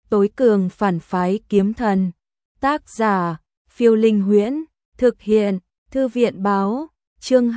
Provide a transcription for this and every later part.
tối cường phản phái kiếm thần. Tác giả, Phiêu Linh Huyễn, thực hiện, Thư viện báo, chương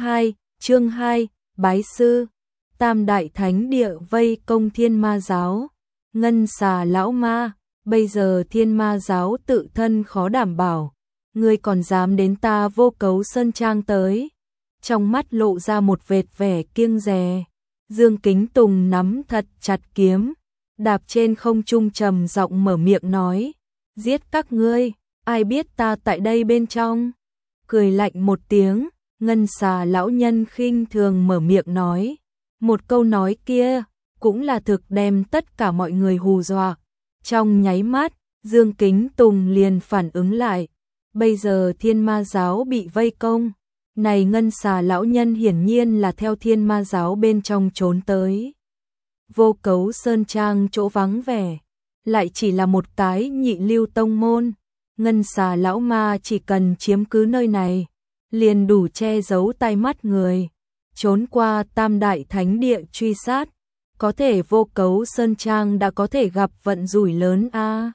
2, Bái sư. Tam đại thánh địa vây công Thiên Ma giáo. Ngân Xà lão ma, bây giờ Thiên Ma giáo tự thân khó đảm bảo, ngươi còn dám đến ta Vô Cấu Sơn Trang tới? Trong mắt lộ ra một vệt vẻ kiêng dè. Dương Kính Tùng nắm thật chặt kiếm, đạp trên không trung trầm giọng mở miệng nói, giết các ngươi, ai biết ta tại đây bên trong. Cười lạnh một tiếng, Ngân Xà lão nhân khinh thường mở miệng nói, một câu nói kia cũng là thực đem tất cả mọi người hù dọa. Trong nháy mắt, Dương Kính Tùng liền phản ứng lại, bây giờ Thiên Ma giáo bị vây công, này Ngân Xà lão nhân hiển nhiên là theo Thiên Ma giáo bên trong trốn tới. Vô Cấu Sơn Trang chỗ vắng vẻ, lại chỉ là một cái nhị lưu tông môn, Ngân Xà lão ma chỉ cần chiếm cứ nơi này, liền đủ che giấu tai mắt người, trốn qua Tam đại thánh địa truy sát, có thể Vô Cấu Sơn Trang đã có thể gặp vận rủi lớn a.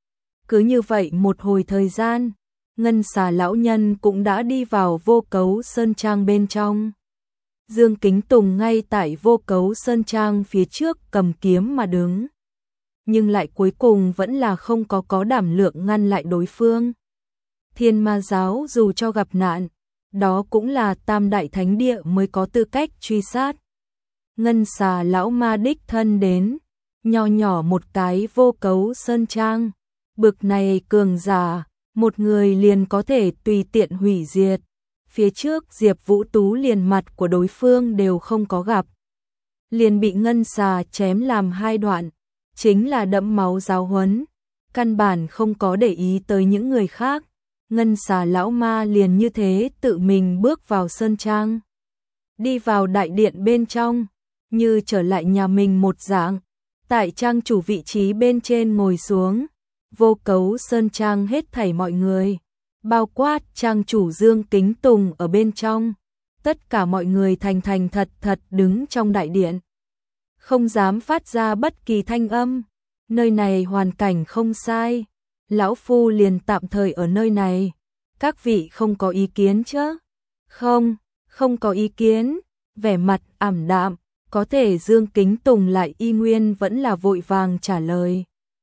Cứ như vậy một hồi thời gian, Ngân Xà lão nhân cũng đã đi vào Vô Cấu Sơn Trang bên trong. Dương Kính Tùng ngay tại Vô Cấu Sơn Trang phía trước cầm kiếm mà đứng, nhưng lại cuối cùng vẫn là không có đảm lượng ngăn lại đối phương. Thiên Ma giáo dù cho gặp nạn, đó cũng là Tam đại thánh địa mới có tư cách truy sát. Ngân Xà lão ma đích thân đến, nho nhỏ một cái Vô Cấu Sơn Trang, bực này cường giả, một người liền có thể tùy tiện hủy diệt. Phía trước Diệp Vũ Tú liền mặt của đối phương đều không có gặp, liền bị Ngân Xà chém làm hai đoạn, chính là đẫm máu giáo huấn, căn bản không có để ý tới những người khác. Ngân Xà lão ma liền như thế tự mình bước vào sơn trang, đi vào đại điện bên trong, như trở lại nhà mình một dạng, tại trang chủ vị trí bên trên ngồi xuống. Vô Cấu Sơn Trang hết thảy mọi người, bao quát trang chủ Dương Kính Tùng ở bên trong, tất cả mọi người thành thật đứng trong đại điện, không dám phát ra bất kỳ thanh âm. Nơi này hoàn cảnh không sai, lão phu liền tạm thời ở nơi này, các vị không có ý kiến chứ? Không có ý kiến. Vẻ mặt ảm đạm, có thể Dương Kính Tùng lại y nguyên vẫn là vội vàng trả lời.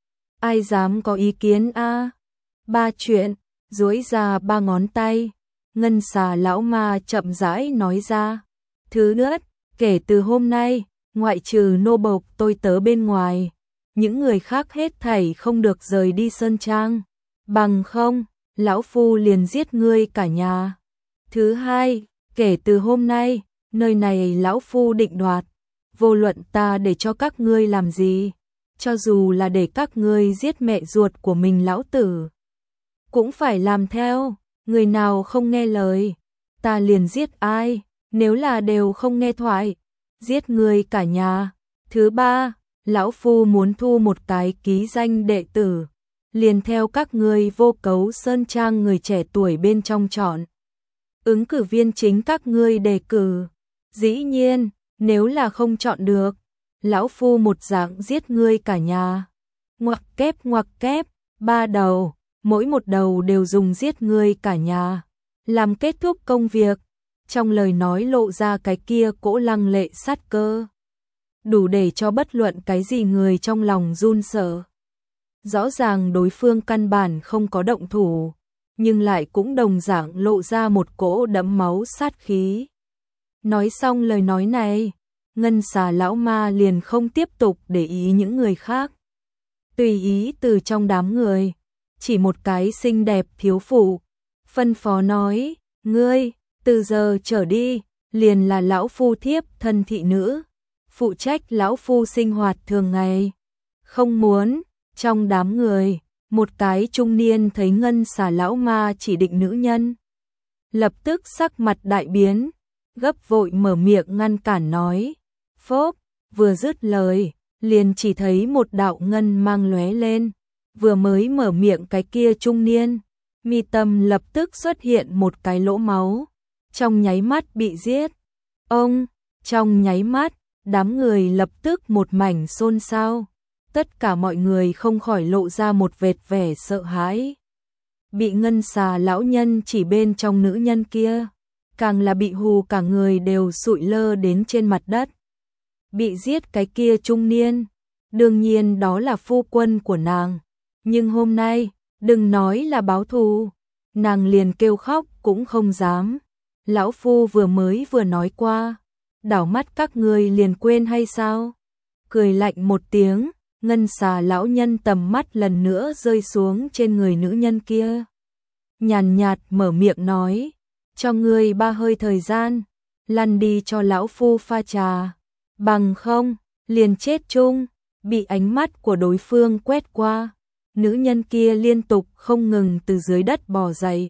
Ai dám có ý kiến a? Ba chuyện, duỗi ra ba ngón tay, Ngân Xà lão ma chậm rãi nói ra. Thứ nhất, kể từ hôm nay, ngoại trừ nô bộc tôi tớ bên ngoài, những người khác hết thảy không được rời đi sơn trang, bằng không, lão phu liền giết ngươi cả nhà. Thứ hai, kể từ hôm nay, nơi này lão phu định đoạt, vô luận ta để cho các ngươi làm gì, cho dù là để các ngươi giết mẹ ruột của mình lão tử, cũng phải làm theo, người nào không nghe lời, ta liền giết ai, nếu là đều không nghe thoại, giết ngươi cả nhà. Thứ ba, lão phu muốn thu một cái ký danh đệ tử, liền theo các ngươi Vô Cấu Sơn Trang người trẻ tuổi bên trong chọn. Ứng cử viên chính các ngươi đề cử. Dĩ nhiên, nếu là không chọn được, lão phu một dạng giết ngươi cả nhà. Ngoặc kép, ba đầu, mỗi một đầu đều dùng giết ngươi cả nhà làm kết thúc công việc. Trong lời nói lộ ra cái kia cỗ lăng lệ sát cơ, đủ để cho bất luận cái gì người trong lòng run sợ. Rõ ràng đối phương căn bản không có động thủ, nhưng lại cũng đồng dạng lộ ra một cỗ đẫm máu sát khí. Nói xong lời nói này, Ngân Xà lão ma liền không tiếp tục để ý những người khác. Tùy ý từ trong đám người, chỉ một cái xinh đẹp thiếu phụ, phân phó nói, ngươi, từ giờ trở đi, liền là lão phu thiếp thân thị nữ, phụ trách lão phu sinh hoạt thường ngày. Không muốn, trong đám người, một cái trung niên thấy Ngân Xà lão ma chỉ định nữ nhân, lập tức sắc mặt đại biến, gấp vội mở miệng ngăn cản nói. Phốp, vừa dứt lời, liền chỉ thấy một đạo ngân mang lóe lên, vừa mới mở miệng cái kia trung niên, mi tâm lập tức xuất hiện một cái lỗ máu, trong nháy mắt bị giết. Trong nháy mắt, đám người lập tức một mảnh xôn xao, Tất cả mọi người không khỏi lộ ra một vệt vẻ sợ hãi. Bị Ngân Xà lão nhân chỉ bên trong nữ nhân kia, càng là bị hù cả người đều sụi lơ đến trên mặt đất. Bị giết cái kia trung niên, đương nhiên đó là phu quân của nàng, nhưng hôm nay, đừng nói là báo thù, nàng liền kêu khóc cũng không dám. Lão phu vừa nói qua, đảo mắt các ngươi liền quên hay sao? Cười lạnh một tiếng, Ngân Xà lão nhân tầm mắt lần nữa rơi xuống trên người nữ nhân kia. Nhàn nhạt mở miệng nói, cho ngươi 3 hơi thời gian, lăn đi cho lão phu pha trà, bằng không, liền chết chung. Bị ánh mắt của đối phương quét qua, nữ nhân kia liên tục không ngừng từ dưới đất bò dậy,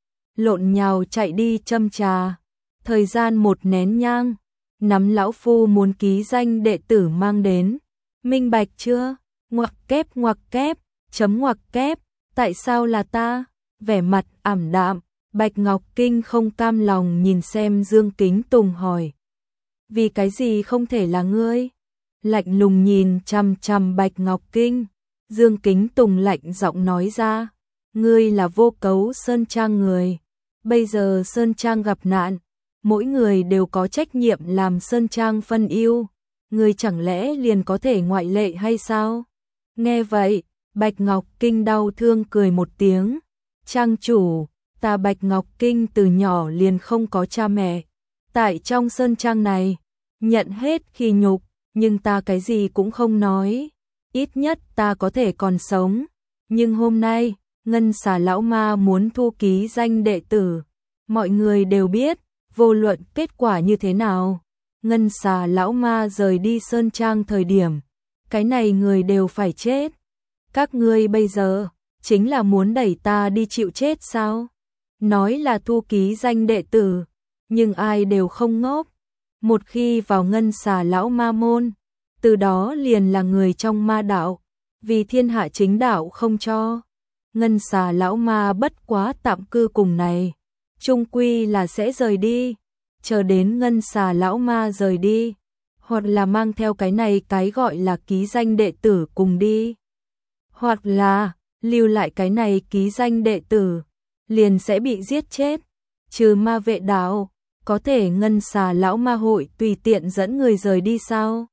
lộn nhào chạy đi châm trà. Thời gian 1 nén nhang, nắm lão phu muốn ký danh đệ tử mang đến, minh bạch chưa? Ngoặc kép, chấm ngoặc kép, tại sao là ta? Vẻ mặt ảm đạm, Bạch Ngọc Kinh không cam lòng nhìn xem Dương Kính Tùng hỏi. Vì cái gì không thể là ngươi? Lạnh lùng nhìn chằm chằm Bạch Ngọc Kinh, Dương Kính Tùng lạnh giọng nói ra, ngươi là Vô Cấu Sơn Trang người, bây giờ Sơn Trang gặp nạn, mỗi người đều có trách nhiệm làm Sơn Trang phân ưu, ngươi chẳng lẽ liền có thể ngoại lệ hay sao? Nghe vậy, Bạch Ngọc Kinh đau thương cười một tiếng, trang chủ, ta Bạch Ngọc Kinh từ nhỏ liền không có cha mẹ, tại trong Sơn Trang này, nhận hết khi nhục, nhưng ta cái gì cũng không nói, ít nhất ta có thể còn sống, nhưng hôm nay, Ngân Xà lão ma muốn thu ký danh đệ tử, mọi người đều biết, vô luận kết quả như thế nào, Ngân Xà lão ma rời đi Sơn Trang thời điểm, cái này người đều phải chết. Các ngươi bây giờ, chính là muốn đẩy ta đi chịu chết sao? Nói là thu ký danh đệ tử, nhưng ai đều không ngốc. Một khi vào Ngân Xà lão ma môn, từ đó liền là người trong ma đạo, vì thiên hạ chính đạo không cho. Ngân Xà lão ma bất quá tạm cư cùng này, chung quy là sẽ rời đi, chờ đến Ngân Xà lão ma rời đi, hoặc là mang theo cái này cái gọi là ký danh đệ tử cùng đi, hoặc là lưu lại cái này ký danh đệ tử, liền sẽ bị giết chết. Trừ ma vệ đạo, có thể Ngân Xà lão ma hội tùy tiện dẫn người rời đi sao?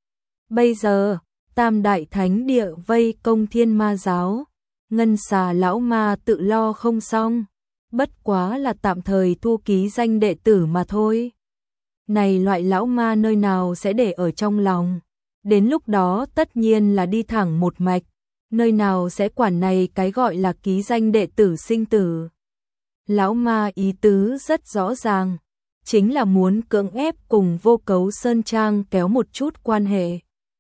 Bây giờ, Tam Đại Thánh Địa vây công Thiên Ma giáo, Ngân Xà lão ma tự lo không xong, bất quá là tạm thời thu ký danh đệ tử mà thôi. Này loại lão ma nơi nào sẽ để ở trong lòng, đến lúc đó tất nhiên là đi thẳng một mạch, nơi nào sẽ quản này cái gọi là ký danh đệ tử sinh tử. Lão ma ý tứ rất rõ ràng, chính là muốn cưỡng ép cùng Vô Cấu Sơn Trang kéo một chút quan hệ,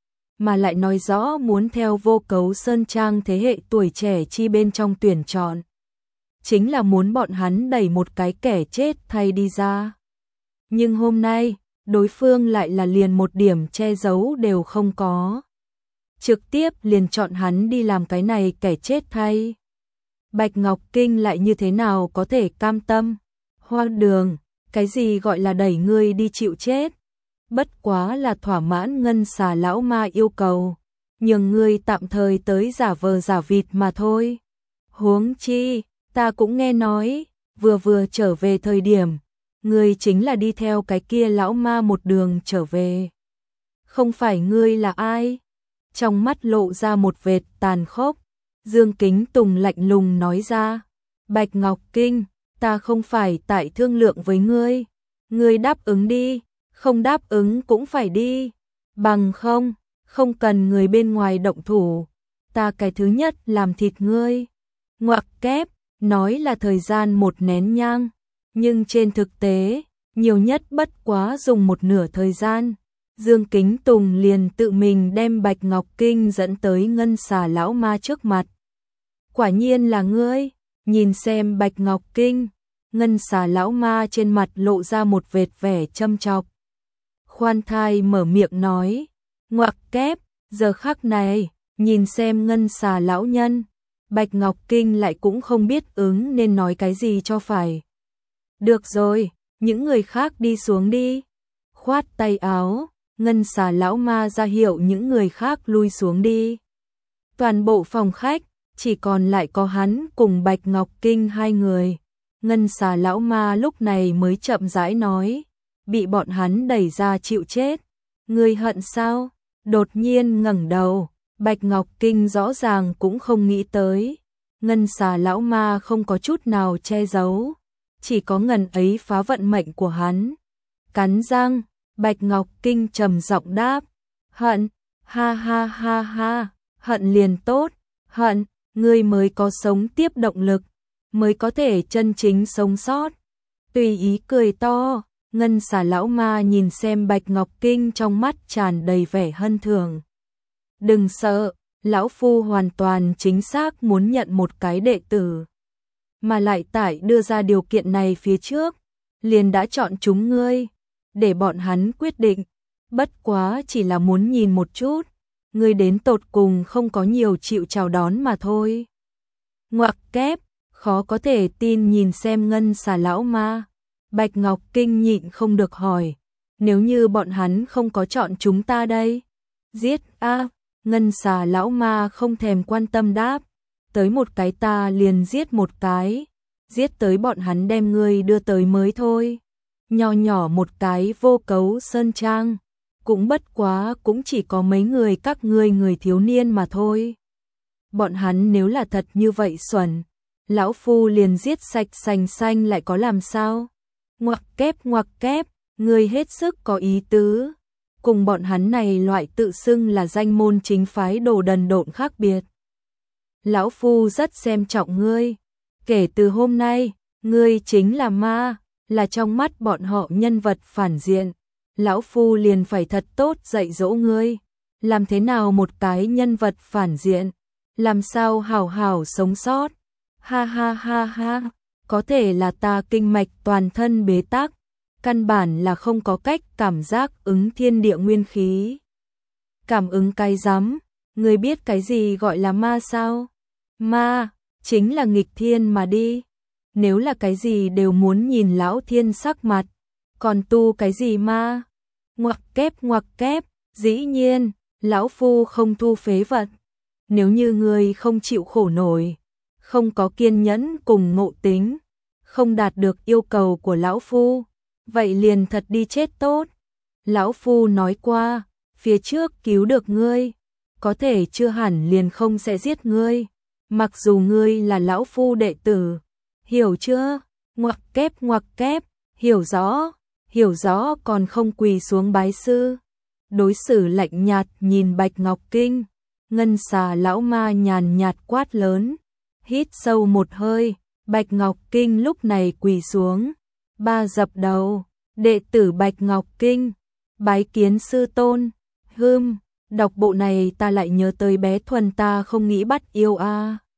mà lại nói rõ muốn theo Vô Cấu Sơn Trang thế hệ tuổi trẻ chi bên trong tuyển chọn, chính là muốn bọn hắn đẩy một cái kẻ chết thay đi ra. Nhưng hôm nay, đối phương lại là liền một điểm che giấu đều không có, trực tiếp liền chọn hắn đi làm cái này kẻ chết thay. Bạch Ngọc Kinh lại như thế nào có thể cam tâm? Hoang đường, cái gì gọi là đẩy ngươi đi chịu chết? Bất quá là thỏa mãn Ngân Xà lão ma yêu cầu, nhường ngươi tạm thời tới giả vờ giả vịt mà thôi. Huống chi, ta cũng nghe nói, vừa trở về thời điểm, ngươi chính là đi theo cái kia lão ma một đường trở về. Không phải ngươi là ai? Trong mắt lộ ra một vệt tàn khốc, Dương Kính Tùng lạnh lùng nói ra, Bạch Ngọc Kinh, ta không phải tại thương lượng với ngươi, ngươi đáp ứng đi, không đáp ứng cũng phải đi, bằng không cần người bên ngoài động thủ, ta cái thứ nhất làm thịt ngươi. Ngoặc kép, nói là thời gian 1 nén nhang, nhưng trên thực tế, nhiều nhất bất quá dùng 1/2 thời gian. Dương Kính Tùng liền tự mình đem Bạch Ngọc Kinh dẫn tới Ngân Xà lão ma trước mặt. Quả nhiên là ngươi, nhìn xem Bạch Ngọc Kinh, Ngân Xà lão ma trên mặt lộ ra một vệt vẻ châm chọc. Khoan thai mở miệng nói, ngoặc kép, giờ khắc này, nhìn xem Ngân Xà lão nhân, Bạch Ngọc Kinh lại cũng không biết ứng nên nói cái gì cho phải. Được rồi, những người khác đi xuống đi. Khoát tay áo, Ngân Xà lão ma ra hiệu những người khác lui xuống đi. Toàn bộ phòng khách chỉ còn lại có hắn cùng Bạch Ngọc Kinh hai người. Ngân Xà lão ma lúc này mới chậm rãi nói, bị bọn hắn đẩy ra chịu chết. Ngươi hận sao? Đột nhiên ngẩng đầu, Bạch Ngọc Kinh rõ ràng cũng không nghĩ tới. Ngân Xà lão ma không có chút nào che giấu, chỉ có ngần ấy phá vận mệnh của hắn. Cắn răng, Bạch Ngọc Kinh trầm giọng đáp, hận, ha ha ha ha, hận liền tốt, hận, ngươi mới có sống tiếp động lực, mới có thể chân chính sống sót. Tùy ý cười to, Ngân Xà lão ma nhìn xem Bạch Ngọc Kinh trong mắt tràn đầy vẻ hân thường. Đừng sợ, lão phu hoàn toàn chính xác muốn nhận một cái đệ tử, mà lại tại đưa ra điều kiện này phía trước, liền đã chọn chúng ngươi, để bọn hắn quyết định, bất quá chỉ là muốn nhìn một chút, ngươi đến tột cùng không có nhiều chịu chào đón mà thôi. Ngoặc kép, khó có thể tin nhìn xem Ngân Xà lão ma. Bạch Ngọc Kinh nhịn không được hỏi, nếu như bọn hắn không có chọn chúng ta đây? Giết a! Ngân Xà lão ma không thèm quan tâm đáp, tới một cái ta liền giết một cái, giết tới bọn hắn đem ngươi đưa tới mới thôi. Nho nhỏ một cái Vô Cấu Sơn Trang, cũng bất quá cũng chỉ có mấy người các ngươi người thiếu niên mà thôi. Bọn hắn nếu là thật như vậy xuẩn, lão phu liền giết sạch sành xanh lại có làm sao? Ngoặc kép, ngươi hết sức có ý tứ. Cùng bọn hắn này loại tự xưng là danh môn chính phái đồ đần độn khác biệt. Lão phu rất xem trọng ngươi. Kể từ hôm nay, ngươi chính là ma, là trong mắt bọn họ nhân vật phản diện. Lão phu liền phải thật tốt dạy dỗ ngươi. Làm thế nào một cái nhân vật phản diện? Làm sao hảo hảo sống sót? Ha ha ha ha, có thể là ta kinh mạch toàn thân bế tắc, căn bản là không có cách cảm giác ứng thiên địa nguyên khí. Cảm ứng cái rắm, ngươi biết cái gì gọi là ma sao? Ma, chính là nghịch thiên mà đi. Nếu là cái gì đều muốn nhìn lão thiên sắc mặt, còn tu cái gì ma? Ngoặc kép, dĩ nhiên, lão phu không thu phế vật. Nếu như ngươi không chịu khổ nổi, không có kiên nhẫn cùng ngộ tính, không đạt được yêu cầu của lão phu, vậy liền thật đi chết tốt. Lão phu nói qua, phía trước cứu được ngươi, có thể chưa hẳn liền không sẽ giết ngươi, mặc dù ngươi là lão phu đệ tử. Hiểu chưa? Ngoặc kép, hiểu rõ còn không quỳ xuống bái sư. Đối xử lạnh nhạt nhìn Bạch Ngọc Kinh, Ngân Xà lão ma nhàn nhạt quát lớn. Hít sâu một hơi, Bạch Ngọc Kinh lúc này quỳ xuống, ba dập đầu, đệ tử Bạch Ngọc Kinh, bái kiến sư tôn. Đọc bộ này ta lại nhớ tới bé Thuần ta không nghĩ bắt yêu a.